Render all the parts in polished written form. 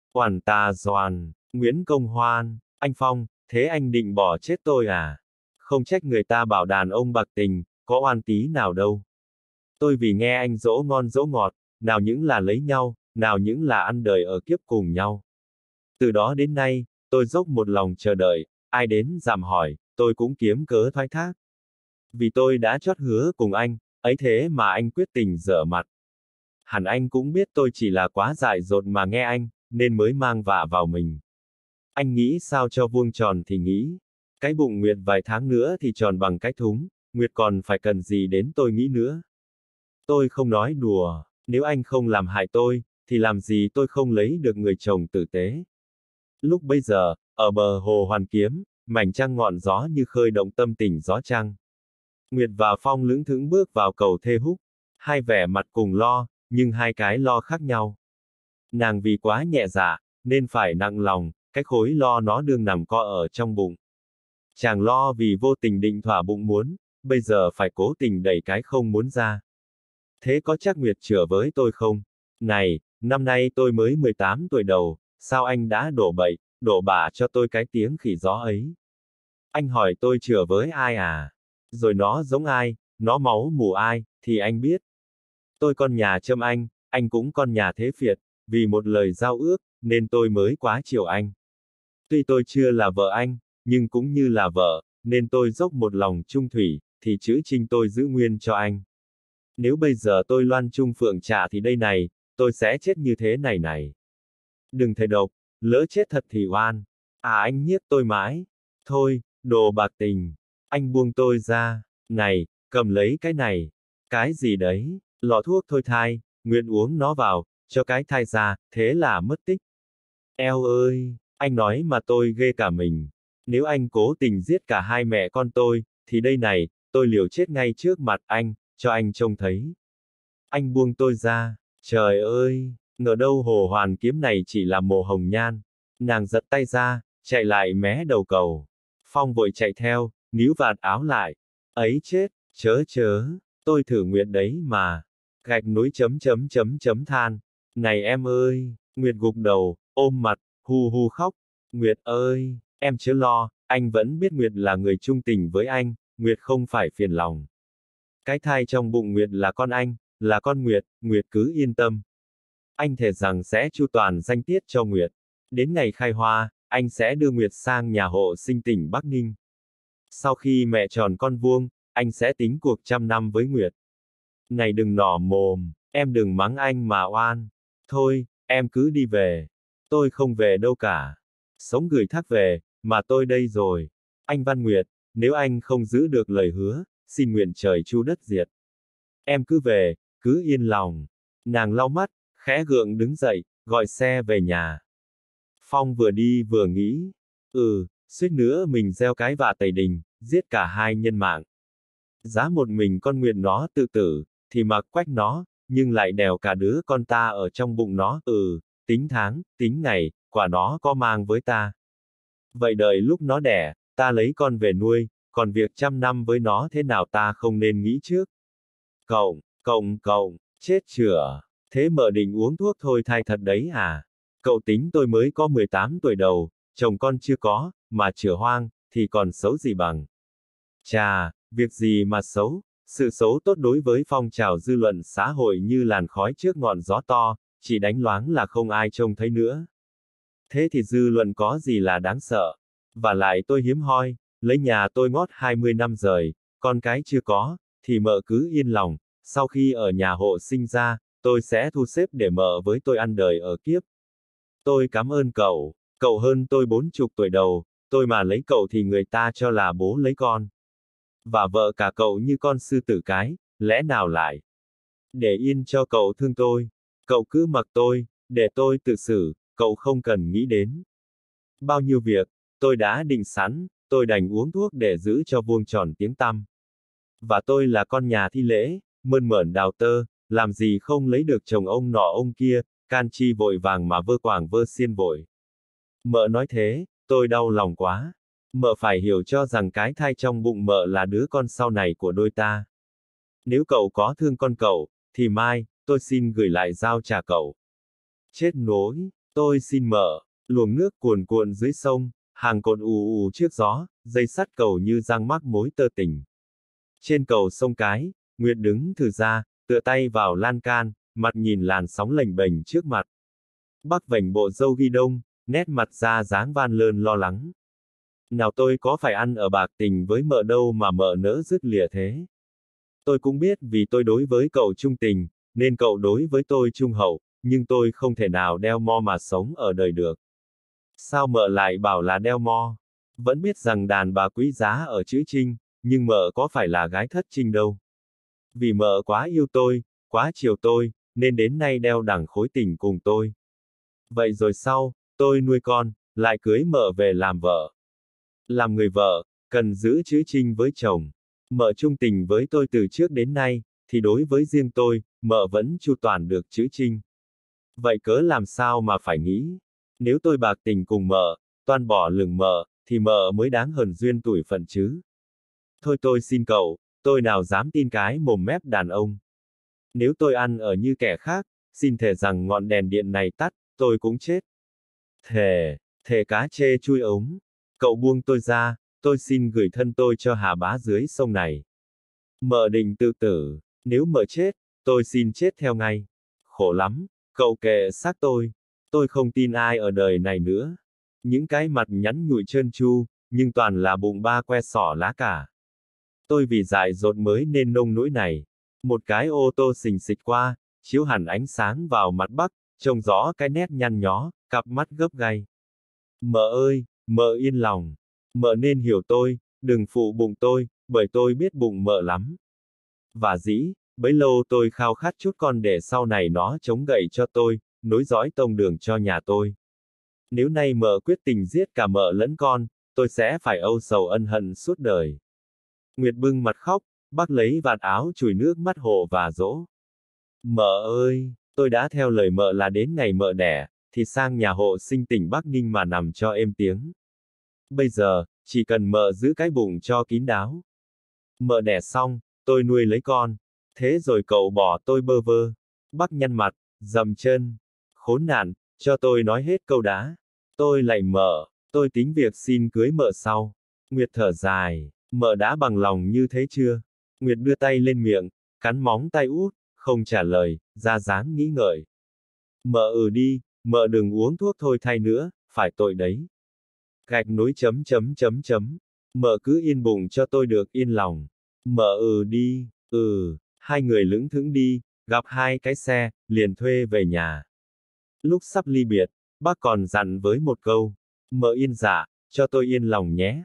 Oản tà doàn, Nguyễn Công Hoan, anh Phong, thế anh định bỏ chết tôi à? Không trách người ta bảo đàn ông bạc tình, có oan tí nào đâu. Tôi vì nghe anh dỗ ngon dỗ ngọt, nào những là lấy nhau, nào những là ăn đời ở kiếp cùng nhau. Từ đó đến nay, tôi dốc một lòng chờ đợi, ai đến dạm hỏi, tôi cũng kiếm cớ thoái thác. Vì tôi đã chót hứa cùng anh, ấy thế mà anh quyết tình dở mặt. Hẳn anh cũng biết tôi chỉ là quá dại dột mà nghe anh, nên mới mang vạ vào mình. Anh nghĩ sao cho vuông tròn thì nghĩ. Cái bụng Nguyệt vài tháng nữa thì tròn bằng cái thúng, Nguyệt còn phải cần gì đến tôi nghĩ nữa. Tôi không nói đùa, nếu anh không làm hại tôi, thì làm gì tôi không lấy được người chồng tử tế. Lúc bây giờ, ở bờ hồ Hoàn Kiếm, mảnh trăng ngọn gió như khơi động tâm tình gió trăng. Nguyệt và Phong lững thững bước vào cầu thê húc, hai vẻ mặt cùng lo, nhưng hai cái lo khác nhau. Nàng vì quá nhẹ dạ, nên phải nặng lòng, cái khối lo nó đương nằm co ở trong bụng. Chàng lo vì vô tình định thỏa bụng muốn, bây giờ phải cố tình đẩy cái không muốn ra. Thế có chắc Nguyệt chữa với tôi không? Này, năm nay tôi mới 18 tuổi đầu, sao anh đã đổ bậy, đổ bả cho tôi cái tiếng khỉ gió ấy? Anh hỏi tôi chữa với ai à? Rồi nó giống ai, nó máu mủ ai, thì anh biết. Tôi con nhà Trâm anh cũng con nhà Thế Việt, vì một lời giao ước, nên tôi mới quá chiều anh. Tuy tôi chưa là vợ anh, nhưng cũng như là vợ, nên tôi dốc một lòng trung thủy, thì chữ trinh tôi giữ nguyên cho anh. Nếu bây giờ tôi loan trung phượng trà thì đây này, tôi sẽ chết như thế này này. Đừng thề độc, lỡ chết thật thì oan. À anh nhiếc tôi mãi. Thôi, đồ bạc tình. Anh buông tôi ra. Này, cầm lấy cái này. Cái gì đấy? Lọ thuốc thôi thai, Nguyện uống nó vào, cho cái thai ra, thế là mất tích. Eo ơi, anh nói mà tôi ghê cả mình. Nếu anh cố tình giết cả hai mẹ con tôi, thì đây này, tôi liều chết ngay trước mặt anh, cho anh trông thấy. Anh buông tôi ra. Trời ơi, ngờ đâu hồ Hoàn Kiếm này chỉ là mồ hồng nhan. Nàng giật tay ra, chạy lại mé đầu cầu. Phong vội chạy theo, níu vạt áo lại. Ấy chết, chớ, tôi thử Nguyệt đấy mà. Gạch núi chấm than. Này em ơi, Nguyệt gục đầu, ôm mặt, hu hu khóc. Nguyệt ơi, em chớ lo, anh vẫn biết Nguyệt là người trung tình với anh, Nguyệt không phải phiền lòng. Cái thai trong bụng Nguyệt là con anh, là con Nguyệt, Nguyệt cứ yên tâm. Anh thề rằng sẽ chu toàn danh tiết cho Nguyệt. Đến ngày khai hoa, anh sẽ đưa Nguyệt sang nhà hộ sinh tỉnh Bắc Ninh. Sau khi mẹ tròn con vuông, anh sẽ tính cuộc 100 năm với Nguyệt. Này đừng nỏ mồm, em đừng mắng anh mà oan. Thôi, em cứ đi về. Tôi không về đâu cả. Sống gửi thác về, mà tôi đây rồi. Anh Văn Nguyệt, nếu anh không giữ được lời hứa, xin nguyện trời chu đất diệt. Em cứ về, cứ yên lòng. Nàng lau mắt, khẽ gượng đứng dậy, gọi xe về nhà. Phong vừa đi vừa nghĩ. Suýt nữa mình gieo cái vạ Tây Đình, giết cả hai nhân mạng. Giá một mình con Nguyệt nó tự tử, thì mặc quách nó, nhưng lại đèo cả đứa con ta ở trong bụng nó, tính tháng, tính ngày, quả nó có mang với ta. Vậy đợi lúc nó đẻ, ta lấy con về nuôi, còn việc 100 năm với nó thế nào ta không nên nghĩ trước. Cậu, chết chửa, thế mợ định uống thuốc thôi thai thật đấy à? Cậu tính tôi mới có 18 tuổi đầu, chồng con chưa có, mà chửa hoang, thì còn xấu gì bằng. Chà, việc gì mà xấu, sự xấu tốt đối với phong trào dư luận xã hội như làn khói trước ngọn gió to, chỉ đánh loáng là không ai trông thấy nữa. Thế thì dư luận có gì là đáng sợ? Và lại tôi hiếm hoi, lấy nhà tôi ngót 20 năm rồi, con cái chưa có, thì mợ cứ yên lòng, sau khi ở nhà hộ sinh ra, tôi sẽ thu xếp để mợ với tôi ăn đời ở kiếp. Tôi cảm ơn cậu hơn tôi 40 tuổi đầu, tôi mà lấy cậu thì người ta cho là bố lấy con. Và vợ cả cậu như con sư tử cái, lẽ nào lại để yên cho cậu thương tôi. Cậu cứ mặc tôi, để tôi tự xử, cậu không cần nghĩ đến. Bao nhiêu việc, tôi đã định sẵn, tôi đành uống thuốc để giữ cho vuông tròn tiếng tăm. Và tôi là con nhà thi lễ, mơn mởn đào tơ, làm gì không lấy được chồng ông nọ ông kia, can chi vội vàng mà vơ quàng vơ xiên vội. Mợ nói thế, tôi đau lòng quá. Mợ phải hiểu cho rằng cái thai trong bụng mợ là đứa con sau này của đôi ta. Nếu cậu có thương con cậu, thì mai, tôi xin gửi lại giao trả cậu. Chết nối, Tôi xin mợ, luồng nước cuồn cuộn dưới sông, hàng cột ù ù trước gió, dây sắt cầu như giăng mắc mối tơ tình. Trên cầu sông Cái, Nguyệt đứng thừ ra, tựa tay vào lan can, mặt nhìn làn sóng lềnh bềnh trước mặt. Bắc vành bộ râu ghi đông, nét mặt ra dáng van lơn lo lắng. Nào tôi có phải ăn ở bạc tình với mợ đâu mà mợ nỡ dứt lìa thế. Tôi cũng biết vì tôi đối với cậu trung tình, nên cậu đối với tôi trung hậu, nhưng tôi không thể nào đeo mo mà sống ở đời được. Sao mợ lại bảo là đeo mo? Vẫn biết rằng đàn bà quý giá ở chữ Trinh, nhưng mợ có phải là gái thất Trinh đâu. Vì mợ quá yêu tôi, quá chiều tôi, nên đến nay đeo đẳng khối tình cùng tôi. Vậy rồi sau, tôi nuôi con, lại cưới mợ về làm vợ. Làm người vợ, cần giữ chữ Trinh với chồng. Mợ trung tình với tôi từ trước đến nay, thì đối với riêng tôi, mợ vẫn chu toàn được chữ Trinh. Vậy cớ làm sao mà phải nghĩ? Nếu tôi bạc tình cùng mợ, toan bỏ lửng mợ, thì mợ mới đáng hờn duyên tủi phận chứ. Thôi tôi xin cậu, tôi nào dám tin cái mồm mép đàn ông. Nếu tôi ăn ở như kẻ khác, xin thề rằng ngọn đèn điện này tắt, tôi cũng chết. Thề, thề cá chê chui ống. Cậu buông tôi ra, tôi xin gửi thân tôi cho Hà Bá dưới sông này. Mợ định tự tử, nếu mợ chết, tôi xin chết theo ngay. Khổ lắm, cậu kệ xác tôi không tin ai ở đời này nữa. Những cái mặt nhắn nhụi trơn tru, nhưng toàn là bụng ba que sỏ lá cả. Tôi vì dại dột mới nên nông nỗi này. Một cái ô tô xình xịch qua, chiếu hẳn ánh sáng vào mặt Bắc, trông rõ cái nét nhăn nhó, cặp mắt gấp gay. Mợ ơi, mợ yên lòng. Mợ nên hiểu tôi, đừng phụ bụng tôi, bởi tôi biết bụng mợ lắm. Và dĩ, bấy lâu tôi khao khát chút con để sau này nó chống gậy cho tôi, nối dõi tông đường cho nhà tôi. Nếu nay mợ quyết tình giết cả mợ lẫn con, tôi sẽ phải âu sầu ân hận suốt đời. Nguyệt bưng mặt khóc, bác lấy vạt áo chùi nước mắt hộ và dỗ. Mợ ơi, tôi đã theo lời mợ là đến ngày mợ đẻ, thì sang nhà hộ sinh tỉnh Bắc Ninh mà nằm cho êm tiếng. Bây giờ, chỉ cần mợ giữ cái bụng cho kín đáo. Mợ đẻ xong, tôi nuôi lấy con. Thế rồi cậu bỏ tôi bơ vơ. Bác nhăn mặt, dầm chân. Khốn nạn, cho tôi nói hết câu đã. Tôi lạy mợ, tôi tính việc xin cưới mợ sau. Nguyệt thở dài, mợ đã bằng lòng như thế chưa? Nguyệt đưa tay lên miệng, cắn móng tay út, không trả lời, ra dáng nghĩ ngợi. Mợ đi, mợ đừng uống thuốc thôi thay nữa, phải tội đấy. Gạch nối chấm chấm chấm chấm. Mợ cứ yên bụng cho tôi được yên lòng. Mợ đi, hai người lững thững đi, gặp hai cái xe, liền thuê về nhà. Lúc sắp ly biệt, bác còn dặn với một câu. Mợ yên dạ, cho tôi yên lòng nhé.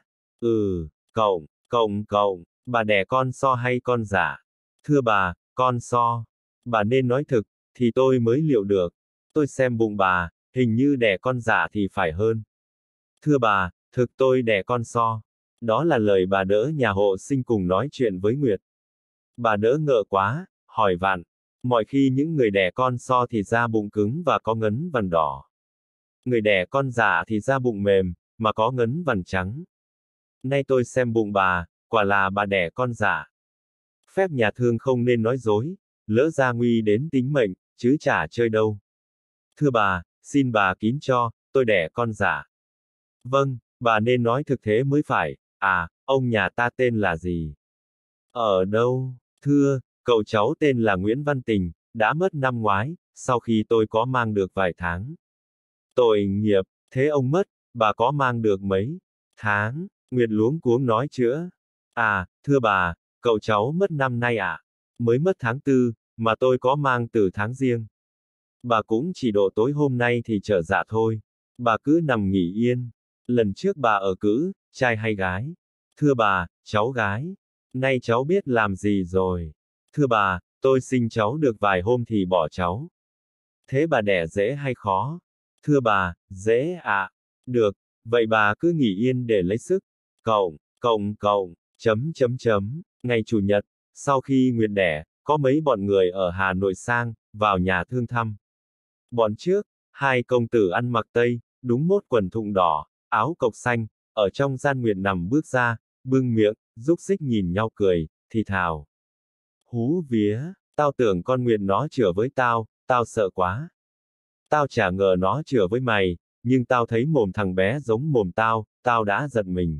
Cậu, bà đẻ con so hay con giả? Thưa bà, con so. Bà nên nói thực, thì tôi mới liệu được. Tôi xem bụng bà, hình như đẻ con giả thì phải hơn. Thưa bà, thực tôi đẻ con so. Đó là lời bà đỡ nhà hộ sinh cùng nói chuyện với Nguyệt. Bà đỡ ngợ quá, hỏi vặn. Mọi khi những người đẻ con so thì da bụng cứng và có ngấn vằn đỏ. Người đẻ con giả thì da bụng mềm, mà có ngấn vằn trắng. Nay tôi xem bụng bà, quả là bà đẻ con giả. Phép nhà thương không nên nói dối, lỡ ra nguy đến tính mệnh, chứ chả chơi đâu. Thưa bà, xin bà kín cho, tôi đẻ con giả. Vâng, bà nên nói thực thế mới phải. À, ông nhà ta tên là gì? Ở đâu? Thưa, cậu cháu tên là Nguyễn Văn Tình, đã mất năm ngoái, sau khi tôi có mang được vài tháng. Tội nghiệp, thế ông mất, bà có mang được mấy tháng? Nguyệt luống cuống nói chữa. À, thưa bà, cậu cháu mất năm nay ạ. Mới mất tháng 4, mà tôi có mang từ tháng Giêng. Bà cũng chỉ độ tối hôm nay thì trở dạ thôi. Bà cứ nằm nghỉ yên. Lần trước bà ở cữ, trai hay gái? Thưa bà, cháu gái. Nay cháu biết làm gì rồi. Thưa bà, tôi sinh cháu được vài hôm thì bỏ cháu. Thế bà đẻ dễ hay khó? Thưa bà, dễ ạ. Được, vậy bà cứ nghỉ yên để lấy sức. Cậu, ngày Chủ nhật, sau khi Nguyệt đẻ, có mấy bọn người ở Hà Nội sang, vào nhà thương thăm. Bọn trước, hai công tử ăn mặc tây, đúng mốt quần thụng đỏ, áo cộc xanh, ở trong gian Nguyệt nằm bước ra, bưng miệng, rúc xích nhìn nhau cười, thì thào. Hú vía, tao tưởng con Nguyệt nó chửa với tao sợ quá. Tao chả ngờ nó chửa với mày, nhưng tao thấy mồm thằng bé giống mồm tao, tao đã giật mình.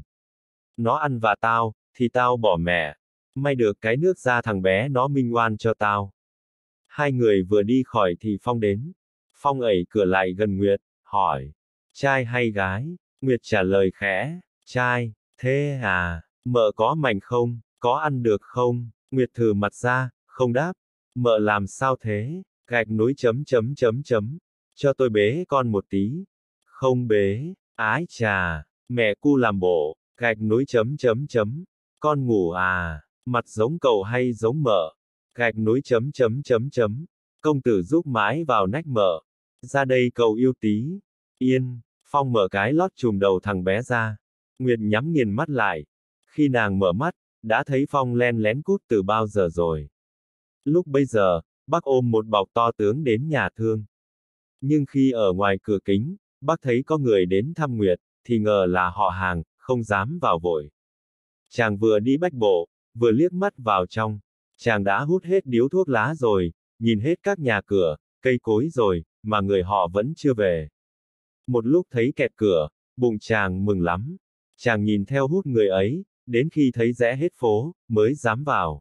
Nó ăn vạ tao, thì tao bỏ mẹ. May được cái nước ra thằng bé nó minh oan cho tao. Hai người vừa đi khỏi thì Phong đến. Phong ẩy cửa lại gần Nguyệt, hỏi. Trai hay gái? Nguyệt trả lời khẽ. Trai. Thế à? Mợ có mảnh không? Có ăn được không? Nguyệt thử mặt ra, không đáp. Mợ làm sao thế? Gạch nối chấm chấm chấm chấm. Cho tôi bế con một tí. Không bế. Ái chà. Mẹ cu làm bộ. Gạch nối chấm chấm chấm. Con ngủ à? Mặt giống cậu hay giống mợ? Gạch nối chấm chấm chấm chấm. Công tử giúp mãi vào nách mợ. Ra đây cậu yêu tí. Yên. Phong mở cái lót chùm đầu thằng bé ra. Nguyệt nhắm nghiền mắt lại. Khi nàng mở mắt, đã thấy Phong len lén cút từ bao giờ rồi. Lúc bây giờ, bác ôm một bọc to tướng đến nhà thương. Nhưng khi ở ngoài cửa kính, bác thấy có người đến thăm Nguyệt, thì ngờ là họ hàng, không dám vào vội. Chàng vừa đi bách bộ, vừa liếc mắt vào trong. Chàng đã hút hết điếu thuốc lá rồi, nhìn hết các nhà cửa, cây cối rồi, mà người họ vẫn chưa về. Một lúc thấy kẹt cửa, bụng chàng mừng lắm. Chàng nhìn theo hút người ấy, đến khi thấy rẽ hết phố, mới dám vào.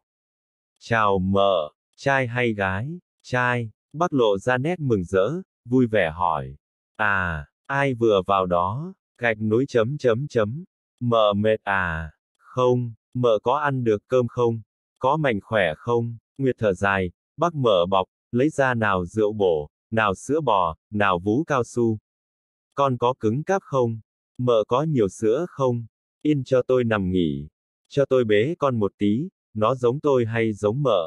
Chào mợ, trai hay gái? Trai. Bác lộ ra nét mừng rỡ, vui vẻ hỏi. À, ai vừa vào đó? Gạch nối chấm chấm chấm. Mợ mệt à? Không. Mợ có ăn được cơm không? Có mạnh khỏe không? Nguyệt thở dài, bác mở bọc, lấy ra nào rượu bổ, nào sữa bò, nào vú cao su. Con có cứng cáp không? Mợ có nhiều sữa không? Yên cho tôi nằm nghỉ. Cho tôi bế con một tí, nó giống tôi hay giống mợ?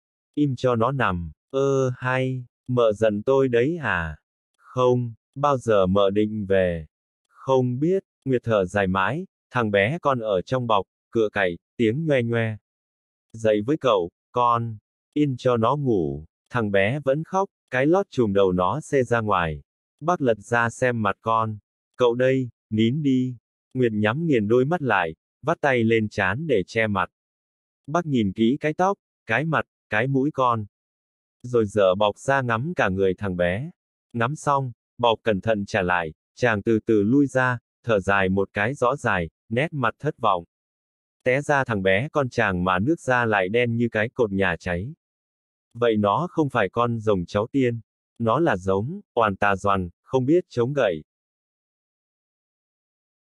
Im cho nó nằm. Hay, mợ giận tôi đấy à? Không, bao giờ mợ định về? Không biết. Nguyệt thở dài mãi, thằng bé con ở trong bọc, cựa cày, tiếng nhoe nhoe. Dậy với cậu, con. Yên cho nó ngủ. Thằng bé vẫn khóc, cái lót chùm đầu nó xê ra ngoài. Bác lật ra xem mặt con. Cậu đây, nín đi. Nguyệt nhắm nghiền đôi mắt lại, vắt tay lên trán để che mặt. Bác nhìn kỹ cái tóc, cái mặt, cái mũi con. Rồi dở bọc ra ngắm cả người thằng bé. Ngắm xong, bọc cẩn thận trả lại, chàng từ từ lui ra, thở dài một cái rõ dài, nét mặt thất vọng. Té ra thằng bé con chàng mà nước da lại đen như cái cột nhà cháy. Vậy nó không phải con rồng cháu tiên. Nó là giống, oàn tà doằn, không biết chống gậy.